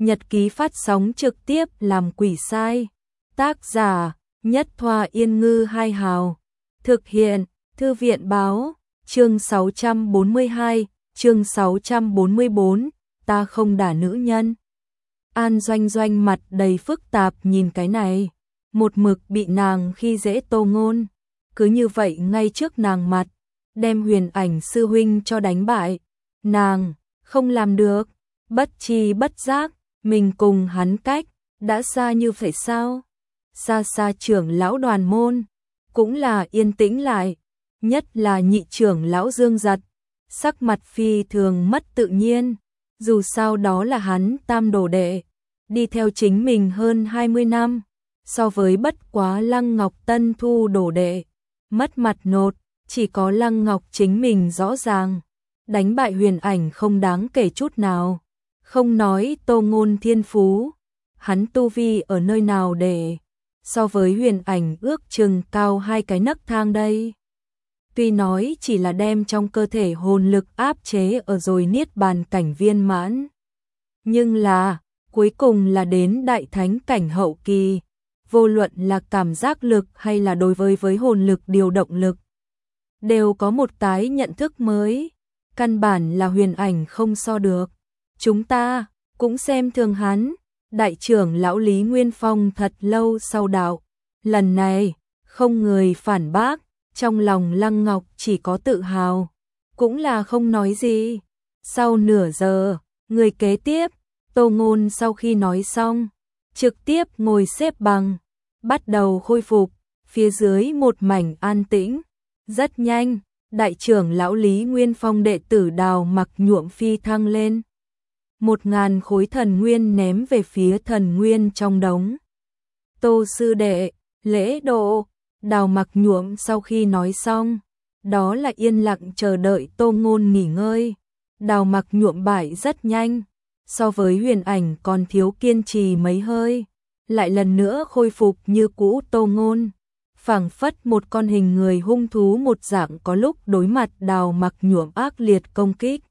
Nhật ký phát sóng trực tiếp làm quỷ sai. Tác giả Nhất Thoa Yên Ngư Hai Hào. Thực hiện Thư viện Báo. Chương 642, chương 644, ta không đả nữ nhân. An Doanh Doanh mặt đầy phức tạp nhìn cái này. Một mực bị nàng khi dễ Tô Ngôn. Cứ như vậy ngay trước nàng mặt, đem Huyền Ảnh sư huynh cho đánh bại. Nàng không làm được, bất tri bất giác, mình cùng hắn cách đã xa như vậy sao? Xa xa trưởng lão đoàn môn cũng là yên tĩnh lại, nhất là nhị trưởng lão Dương Giật, sắc mặt phi thường mất tự nhiên, dù sao đó là hắn tam đồ đệ, đi theo chính mình hơn 20 năm, so với bất quá Lăng Ngọc Tân thu đồ đệ, mất mặt nột, chỉ có Lăng Ngọc chính mình rõ ràng, đánh bại Huyền Ảnh không đáng kể chút nào. Không nói Tô Ngôn thiên phú, hắn tu vi ở nơi nào để so với Huyền Ảnh ước chừng cao 2 cái nấc thang đây. Tuy nói chỉ là đem trong cơ thể hồn lực áp chế ở rồi niết bàn cảnh viên mãn, nhưng là cuối cùng là đến đại thánh cảnh hậu kỳ, vô luận là cảm giác lực hay là đối với hồn lực điều động lực, đều có một cái nhận thức mới, căn bản là Huyền Ảnh không so được. Chúng ta cũng xem thường hắn. Đại trưởng lão Lý Nguyên Phong thật lâu sau đạo, lần này không người phản bác, trong lòng Lăng Ngọc chỉ có tự hào, cũng là không nói gì. Sau nửa giờ, người kế tiếp, Tô Ngôn sau khi nói xong, trực tiếp ngồi xếp bằng, bắt đầu khôi phục, phía dưới một mảnh an tĩnh. Rất nhanh, đại trưởng lão Lý Nguyên Phong đệ tử Đào Mặc Nhuộm phi thăng lên. 1000 khối thần nguyên ném về phía thần nguyên trong đống. Tô sư đệ, lễ độ. Đào Mặc Nhuộm sau khi nói xong, đó là yên lặng chờ đợi Tô Ngôn nghỉ ngơi. Đào Mặc Nhuộm bại rất nhanh, so với Huyền Ảnh còn thiếu kiên trì mấy hơi, lại lần nữa khôi phục như cũ. Tô Ngôn phảng phất một con hình người hung thú một dạng, có lúc đối mặt Đào Mặc Nhuộm ác liệt công kích,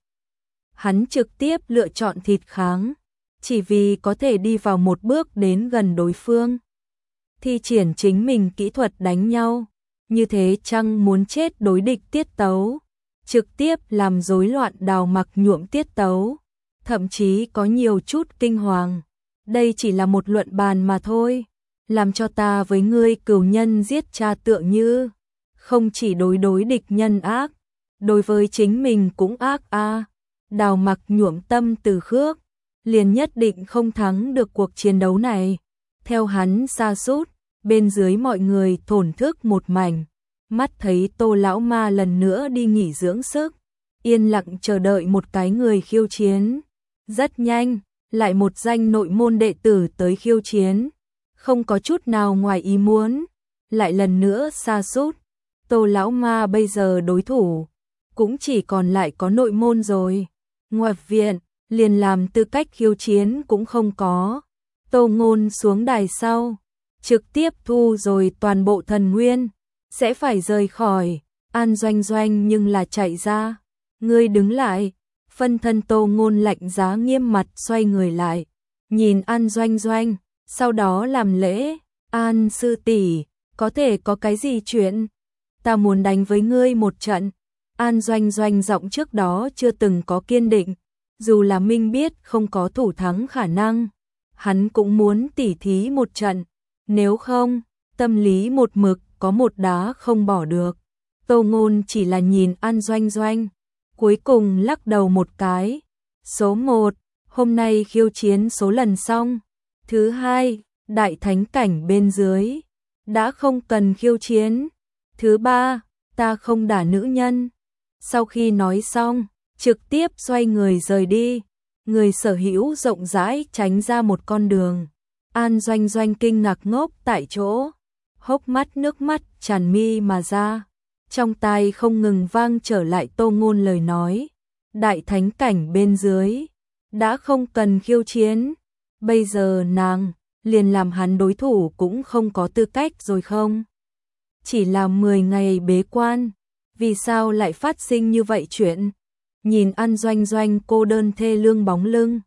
hắn trực tiếp lựa chọn thịt kháng, chỉ vì có thể đi vào một bước đến gần đối phương, thi triển chính mình kỹ thuật đánh nhau, như thế chăng muốn chết đối địch tiết tấu, trực tiếp làm rối loạn Đào Mặc Nhuộm tiết tấu, thậm chí có nhiều chút kinh hoàng. Đây chỉ là một luận bàn mà thôi, làm cho ta với ngươi cừu nhân giết cha tựa như, không chỉ đối địch nhân ác, đối với chính mình cũng ác a. Đào Mặc Nhuộm tâm từ khước, liền nhất định không thắng được cuộc chiến đấu này. Theo hắn sa sút, bên dưới mọi người thổn thức một mảnh, mắt thấy Tô lão ma lần nữa đi nghỉ dưỡng sức, yên lặng chờ đợi một cái người khiêu chiến. Rất nhanh, lại một danh nội môn đệ tử tới khiêu chiến, không có chút nào ngoài ý muốn, lại lần nữa sa sút. Tô lão ma bây giờ đối thủ cũng chỉ còn lại có nội môn rồi. Ngoại viện, liền làm tư cách khiêu chiến cũng không có. Tô Ngôn xuống đài sau, trực tiếp thu rồi toàn bộ thần nguyên, sẽ phải rời khỏi. An Doanh Doanh nhưng là chạy ra. Ngươi đứng lại. Phân thân Tô Ngôn lạnh giá nghiêm mặt xoay người lại, nhìn An Doanh Doanh, sau đó làm lễ. An sư tỷ, có thể có cái gì chuyện? Ta muốn đánh với ngươi một trận. An Doanh Doanh giọng trước đó chưa từng có kiên định, dù là minh biết không có thủ thắng khả năng, hắn cũng muốn tỉ thí một trận, nếu không, tâm lý một mực có một đá không bỏ được. Tô Ngôn chỉ là nhìn An Doanh Doanh, cuối cùng lắc đầu một cái. Số 1, hôm nay khiêu chiến số lần xong. Thứ hai, đại thánh cảnh bên dưới, đã không cần khiêu chiến. Thứ ba, ta không đả nữ nhân. Sau khi nói xong, trực tiếp xoay người rời đi, người sở hữu rộng rãi tránh ra một con đường. An Doanh Doanh kinh ngạc ngốc tại chỗ, hốc mắt nước mắt tràn mi mà ra, trong tai không ngừng vang trở lại Tô Ngôn lời nói. Đại thánh cảnh bên dưới, đã không cần khiêu chiến, bây giờ nàng liền làm hắn đối thủ cũng không có tư cách rồi không? Chỉ là 10 ngày bế quan, vì sao lại phát sinh như vậy chuyện? Nhìn An Doanh Doanh cô đơn thê lương bóng lưng,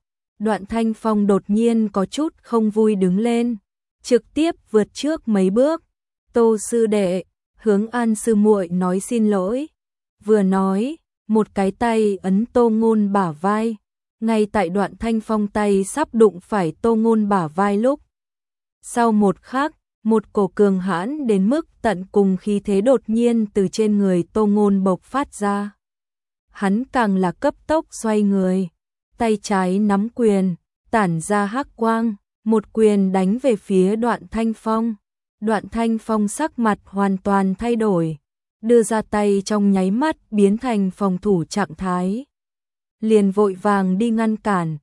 Đoạn Thanh Phong đột nhiên có chút không vui đứng lên, trực tiếp vượt trước mấy bước. Tô sư đệ, hướng An sư muội nói xin lỗi. Vừa nói, một cái tay ấn Tô Ngôn bả vai. Ngay tại Đoạn Thanh Phong tay sắp đụng phải Tô Ngôn bả vai lúc. Sau một khắc, một cổ cường hãn đến mức tận cùng khí thế đột nhiên từ trên người Tô Ngôn bộc phát ra. Hắn càng là cấp tốc xoay người, tay trái nắm quyền, tản ra hắc quang, một quyền đánh về phía Đoạn Thanh Phong. Đoạn Thanh Phong sắc mặt hoàn toàn thay đổi, đưa ra tay trong nháy mắt biến thành phòng thủ trạng thái. Liền vội vàng đi ngăn cản,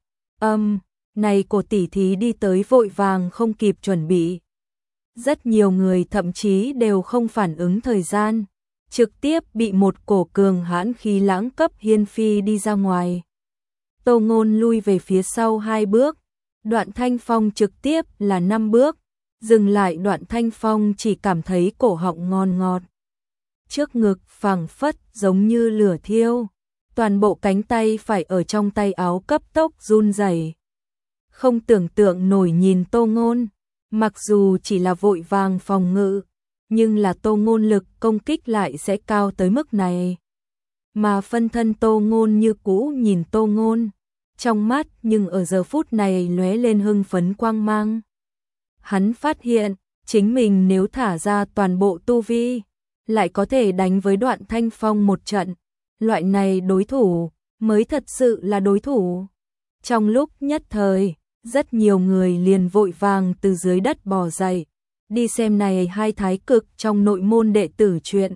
này cổ tỷ thí đi tới vội vàng không kịp chuẩn bị. Rất nhiều người thậm chí đều không phản ứng thời gian, trực tiếp bị một cổ cường hãn khí lãng cấp hiên phi đi ra ngoài. Tô Ngôn lui về phía sau 2 bước, Đoạn Thanh Phong trực tiếp là 5 bước, dừng lại. Đoạn Thanh Phong chỉ cảm thấy cổ họng ngon ngọt. Trước ngực phảng phất giống như lửa thiêu, toàn bộ cánh tay phải ở trong tay áo cấp tốc run rẩy. Không tưởng tượng nổi nhìn Tô Ngôn, mặc dù chỉ là vội vàng phòng ngự, nhưng là Tô Ngôn lực công kích lại sẽ cao tới mức này. Mà phân thân Tô Ngôn như cũ nhìn Tô Ngôn, trong mắt nhưng ở giờ phút này lóe lên hưng phấn quang mang. Hắn phát hiện, chính mình nếu thả ra toàn bộ tu vi, lại có thể đánh với Đoạn Thanh Phong một trận. Loại này đối thủ, mới thật sự là đối thủ. Trong lúc nhất thời, rất nhiều người liền vội vàng từ dưới đất bò dậy, đi xem này hai thái cực trong nội môn đệ tử chuyện.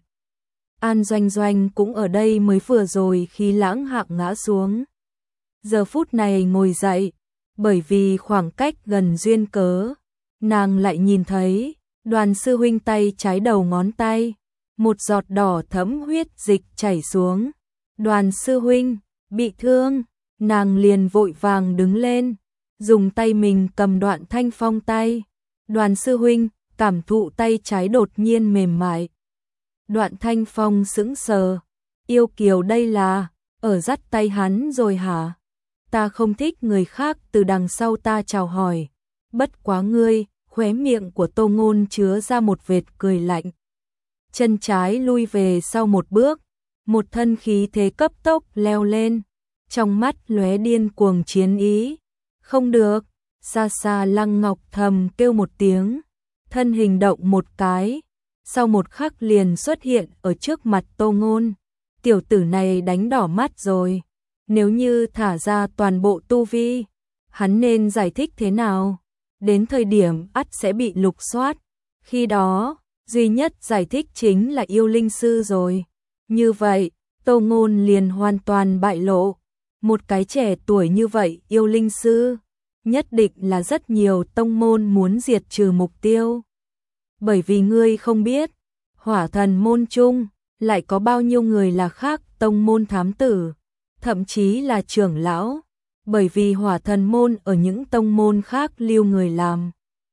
An Doanh Doanh cũng ở đây mới vừa rồi khi lãng hạng ngã xuống. Giờ phút này ngồi dậy, bởi vì khoảng cách gần duyên cớ, nàng lại nhìn thấy Đoàn sư huynh tay trái đầu ngón tay, một giọt đỏ thẫm huyết dịch chảy xuống. Đoàn sư huynh, bị thương, nàng liền vội vàng đứng lên, dùng tay mình cầm Đoạn Thanh Phong tay. Đoàn sư huynh, cảm thụ tay trái đột nhiên mềm mại. Đoạn Thanh Phong sững sờ, yêu kiều đây là, ở dắt tay hắn rồi hả? Ta không thích người khác từ đằng sau ta chào hỏi, bất quá ngươi. Khóe miệng của Tô Ngôn chứa ra một vệt cười lạnh. Chân trái lui về sau một bước, một thân khí thế cấp tốc leo lên, trong mắt lóe điên cuồng chiến ý. Không được, xa xa Lăng Ngọc thầm kêu một tiếng, thân hình động một cái, sau một khắc liền xuất hiện ở trước mặt Tô Ngôn. Tiểu tử này đánh đỏ mắt rồi, nếu như thả ra toàn bộ tu vi, hắn nên giải thích thế nào? Đến thời điểm ắt sẽ bị lục soát, khi đó, duy nhất giải thích chính là yêu linh sư rồi. Như vậy, Tô Ngôn liền hoàn toàn bại lộ. Một cái trẻ tuổi như vậy yêu linh sư, nhất định là rất nhiều tông môn muốn diệt trừ mục tiêu. Bởi vì ngươi không biết, Hỏa Thần môn chung, lại có bao nhiêu người là khác tông môn thám tử, thậm chí là trưởng lão. Bởi vì Hỏa Thần môn ở những tông môn khác lưu người làm,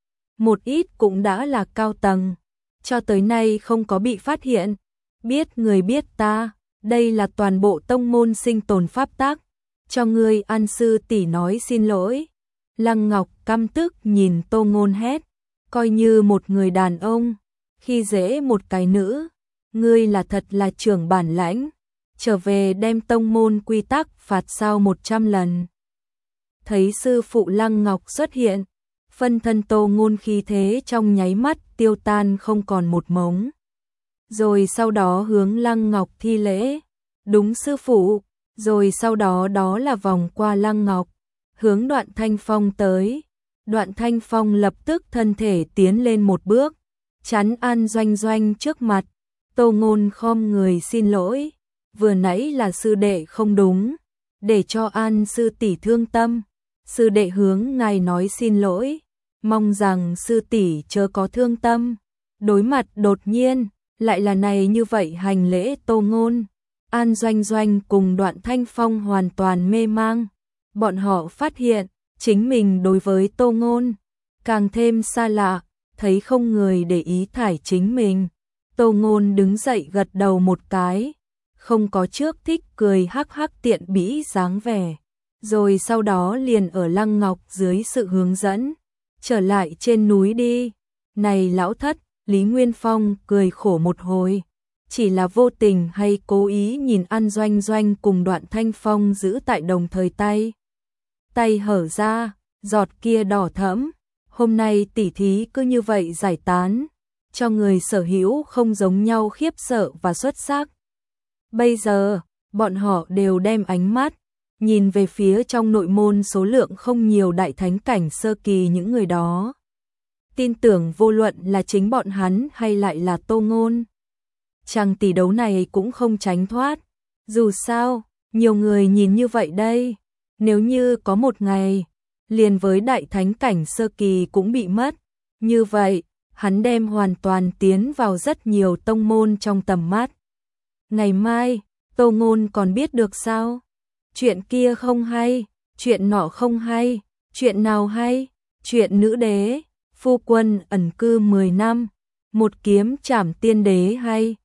một ít cũng đã là cao tầng, cho tới nay không có bị phát hiện. Biết người biết ta, đây là toàn bộ tông môn sinh tồn pháp tắc, cho ngươi An sư tỷ nói xin lỗi. Lăng Ngọc căm tức nhìn Tô Ngôn hét, coi như một người đàn ông khi dễ một cái nữ, ngươi là thật là trưởng bản lãnh, trở về đem tông môn quy tắc phạt sao 100 lần. Thấy sư phụ Lăng Ngọc xuất hiện, phân thân Tô Ngôn khí thế trong nháy mắt tiêu tan không còn một mống. Rồi sau đó hướng Lăng Ngọc thi lễ, đúng sư phụ, rồi sau đó đó là vòng qua Lăng Ngọc, hướng Đoạn Thanh Phong tới. Đoạn Thanh Phong lập tức thân thể tiến lên một bước, chắn An Doanh Doanh trước mặt. Tô Ngôn khom người xin lỗi, vừa nãy là sư đệ không đúng, để cho An sư tỷ thương tâm. Sư đệ hướng ngài nói xin lỗi, mong rằng sư tỷ chớ có thương tâm. Đối mặt đột nhiên, lại là này như vậy hành lễ Tô Ngôn. An Doanh Doanh cùng Đoạn Thanh Phong hoàn toàn mê mang. Bọn họ phát hiện, chính mình đối với Tô Ngôn càng thêm xa lạ, thấy không người để ý thải chính mình. Tô Ngôn đứng dậy gật đầu một cái, không có trước thích cười hắc hắc tiện bĩ dáng vẻ. rồi sau đó liền ở Lăng Ngọc dưới sự hướng dẫn, trở lại trên núi đi. Này lão thất, Lý Nguyên Phong cười khổ một hồi, chỉ là vô tình hay cố ý nhìn An Doanh Doanh cùng Đoạn Thanh Phong giữ tại đồng thời tay hở ra, giọt kia đỏ thẫm. Hôm nay tỉ thí cứ như vậy giải tán, cho người sở hữu không giống nhau khiếp sợ và xuất sắc. Bây giờ, bọn họ đều đem ánh mắt nhìn về phía trong nội môn số lượng không nhiều đại thánh cảnh sơ kỳ những người đó. Tin tưởng vô luận là chính bọn hắn hay lại là Tô Ngôn, chàng tỷ đấu này cũng không tránh thoát. Dù sao, nhiều người nhìn như vậy đây, nếu như có một ngày, liền với đại thánh cảnh sơ kỳ cũng bị mất, như vậy, hắn đem hoàn toàn tiến vào rất nhiều tông môn trong tầm mắt. Ngày mai, Tô Ngôn còn biết được sao? Chuyện kia không hay, chuyện nọ không hay, chuyện nào hay? Chuyện nữ đế, phu quân ẩn cư 10 năm, một kiếm trảm tiên đế hay?